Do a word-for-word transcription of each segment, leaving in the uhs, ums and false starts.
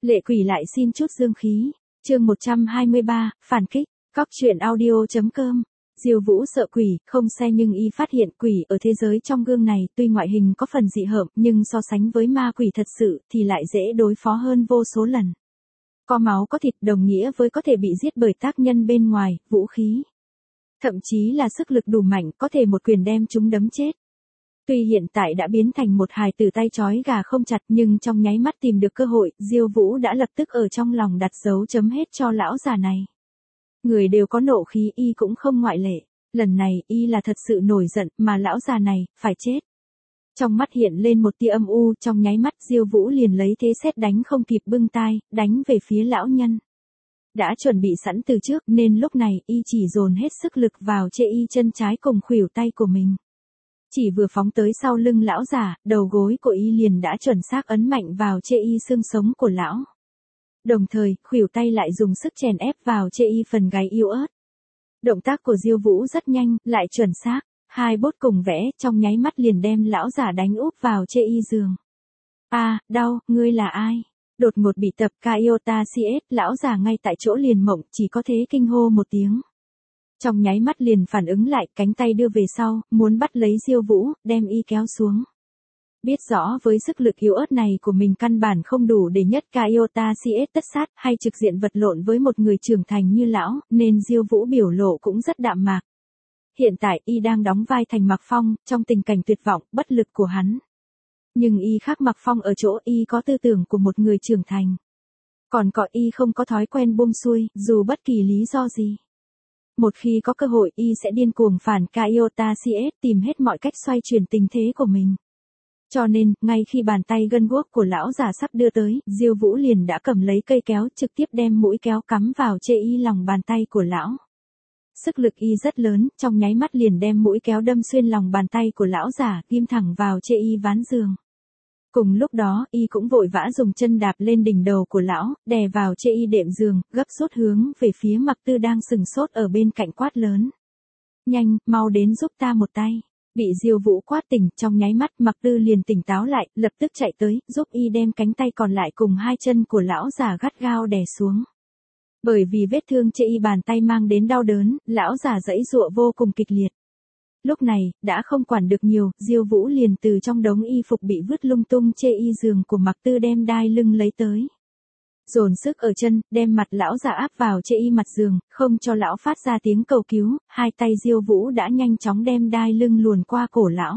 Lệ quỷ lại xin chút dương khí. Chương một trăm hai mươi ba, phản kích. Cóc truyện audio chấm com. Diêu Vũ sợ quỷ, không sai nhưng y phát hiện quỷ ở thế giới trong gương này tuy ngoại hình có phần dị hợm nhưng so sánh với ma quỷ thật sự thì lại dễ đối phó hơn vô số lần. Có máu có thịt đồng nghĩa với có thể bị giết bởi tác nhân bên ngoài, vũ khí. Thậm chí là sức lực đủ mạnh có thể một quyền đem chúng đấm chết. Tuy hiện tại đã biến thành một hài tử tay trói gà không chặt nhưng trong nháy mắt tìm được cơ hội, Diêu Vũ đã lập tức ở trong lòng đặt dấu chấm hết cho lão già này. Người đều có nộ khí, y cũng không ngoại lệ. Lần này y là thật sự nổi giận mà lão già này phải chết. Trong mắt hiện lên một tia âm u, trong nháy mắt Diêu Vũ liền lấy thế sét đánh không kịp bưng tai, đánh về phía lão nhân. Đã chuẩn bị sẵn từ trước nên lúc này y chỉ dồn hết sức lực vào chê y chân trái cùng khuỷu tay của mình. Chỉ vừa phóng tới sau lưng lão già, đầu gối của y liền đã chuẩn xác ấn mạnh vào chê y xương sống của lão. Đồng thời, khuỷu tay lại dùng sức chèn ép vào chê y phần gáy yếu ớt. Động tác của Diêu Vũ rất nhanh, lại chuẩn xác, hai bốt cùng vẽ, trong nháy mắt liền đem lão già đánh úp vào chê y giường. A, à, đau, ngươi là ai? Đột ngột bị tập Kaiota xê ét, lão già ngay tại chỗ liền mộng, chỉ có thế kinh hô một tiếng. Trong nháy mắt liền phản ứng lại, cánh tay đưa về sau, muốn bắt lấy Diêu Vũ, đem y kéo xuống. Biết rõ với sức lực yếu ớt này của mình căn bản không đủ để nhất Kaiota xê ét tất sát hay trực diện vật lộn với một người trưởng thành như lão, nên Diêu Vũ biểu lộ cũng rất đạm mạc. Hiện tại y đang đóng vai thành Mạc Phong, trong tình cảnh tuyệt vọng, bất lực của hắn. Nhưng y khác Mạc Phong ở chỗ y có tư tưởng của một người trưởng thành. Còn có y không có thói quen buông xuôi, dù bất kỳ lý do gì. Một khi có cơ hội y sẽ điên cuồng phản Kaiota xê ét, tìm hết mọi cách xoay chuyển tình thế của mình. Cho nên, ngay khi bàn tay gân guốc của lão già sắp đưa tới, Diêu Vũ liền đã cầm lấy cây kéo trực tiếp đem mũi kéo cắm vào chê y lòng bàn tay của lão. Sức lực y rất lớn, trong nháy mắt liền đem mũi kéo đâm xuyên lòng bàn tay của lão già, ghim thẳng vào chê y ván giường. Cùng lúc đó, y cũng vội vã dùng chân đạp lên đỉnh đầu của lão, đè vào chê y đệm giường, gấp rút hướng về phía Mạc Tư đang sừng sốt ở bên cạnh quát lớn. Nhanh, mau đến giúp ta một tay. Bị Diêu Vũ quát tỉnh, trong nháy mắt Mạc Tư liền tỉnh táo lại, lập tức chạy tới, giúp y đem cánh tay còn lại cùng hai chân của lão già gắt gao đè xuống. Bởi vì vết thương chê y bàn tay mang đến đau đớn, lão già giãy giụa vô cùng kịch liệt. Lúc này, đã không quản được nhiều, Diêu Vũ liền từ trong đống y phục bị vứt lung tung chê y giường của Mạc Tư đem đai lưng lấy tới. Dồn sức ở chân, đem mặt lão già áp vào chê y mặt giường, không cho lão phát ra tiếng cầu cứu, hai tay Diêu Vũ đã nhanh chóng đem đai lưng luồn qua cổ lão.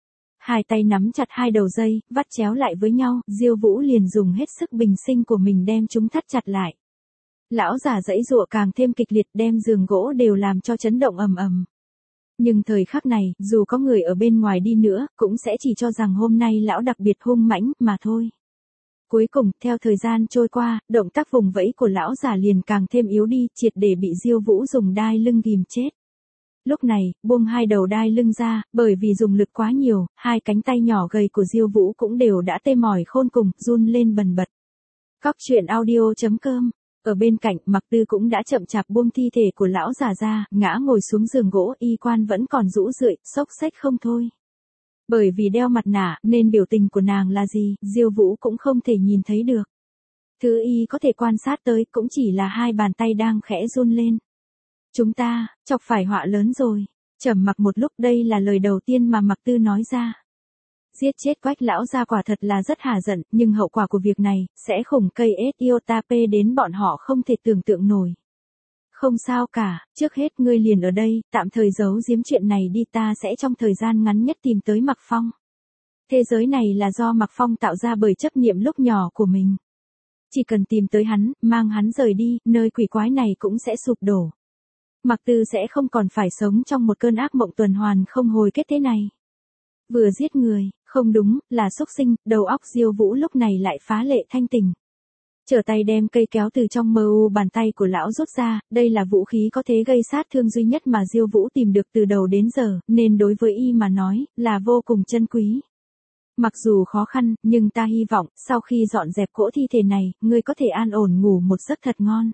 Hai tay nắm chặt hai đầu dây, vắt chéo lại với nhau, Diêu Vũ liền dùng hết sức bình sinh của mình đem chúng thắt chặt lại. Lão già giãy giụa càng thêm kịch liệt, đem giường gỗ đều làm cho chấn động ầm ầm. Nhưng thời khắc này, dù có người ở bên ngoài đi nữa, cũng sẽ chỉ cho rằng hôm nay lão đặc biệt hung mãnh, mà thôi. Cuối cùng, theo thời gian trôi qua, động tác vùng vẫy của lão già liền càng thêm yếu đi, triệt để bị Diêu Vũ dùng đai lưng ghìm chết. Lúc này, buông hai đầu đai lưng ra, bởi vì dùng lực quá nhiều, hai cánh tay nhỏ gầy của Diêu Vũ cũng đều đã tê mỏi khôn cùng, run lên bần bật. Cóc truyện audio chấm com. Ở bên cạnh, Mạc Tư cũng đã chậm chạp buông thi thể của lão già ra, ngã ngồi xuống giường gỗ, y quan vẫn còn rũ rượi, xốc xếch không thôi. Bởi vì đeo mặt nạ, nên biểu tình của nàng là gì, Diêu Vũ cũng không thể nhìn thấy được. Thứ y có thể quan sát tới cũng chỉ là hai bàn tay đang khẽ run lên. Chúng ta, chọc phải họa lớn rồi. Trầm mặc một lúc, đây là lời đầu tiên mà Mạc Tư nói ra. Giết chết Quách lão gia quả thật là rất hả giận, nhưng hậu quả của việc này, sẽ khủng cây Etiotape đến bọn họ không thể tưởng tượng nổi. Không sao cả, trước hết ngươi liền ở đây, tạm thời giấu giếm chuyện này đi, ta sẽ trong thời gian ngắn nhất tìm tới Mạc Phong. Thế giới này là do Mạc Phong tạo ra bởi chấp niệm lúc nhỏ của mình. Chỉ cần tìm tới hắn, mang hắn rời đi, nơi quỷ quái này cũng sẽ sụp đổ. Mạc Tư sẽ không còn phải sống trong một cơn ác mộng tuần hoàn không hồi kết thế này. Vừa giết người, không đúng, là xúc sinh, đầu óc Diêu Vũ lúc này lại phá lệ thanh tỉnh. Trở tay đem cây kéo từ trong mờ u bàn tay của lão rút ra, đây là vũ khí có thể gây sát thương duy nhất mà Diêu Vũ tìm được từ đầu đến giờ, nên đối với y mà nói, là vô cùng chân quý. Mặc dù khó khăn, nhưng ta hy vọng, sau khi dọn dẹp cỗ thi thể này, ngươi có thể an ổn ngủ một giấc thật ngon.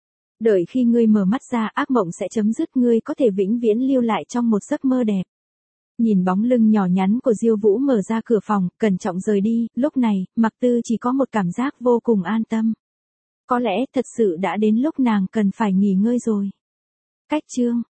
Đợi khi ngươi mở mắt ra, ác mộng sẽ chấm dứt, ngươi có thể vĩnh viễn lưu lại trong một giấc mơ đẹp. Nhìn bóng lưng nhỏ nhắn của Diêu Vũ mở ra cửa phòng, cẩn trọng rời đi, lúc này, Mạc Tư chỉ có một cảm giác vô cùng an tâm. Có lẽ thật sự đã đến lúc nàng cần phải nghỉ ngơi rồi. Cách chương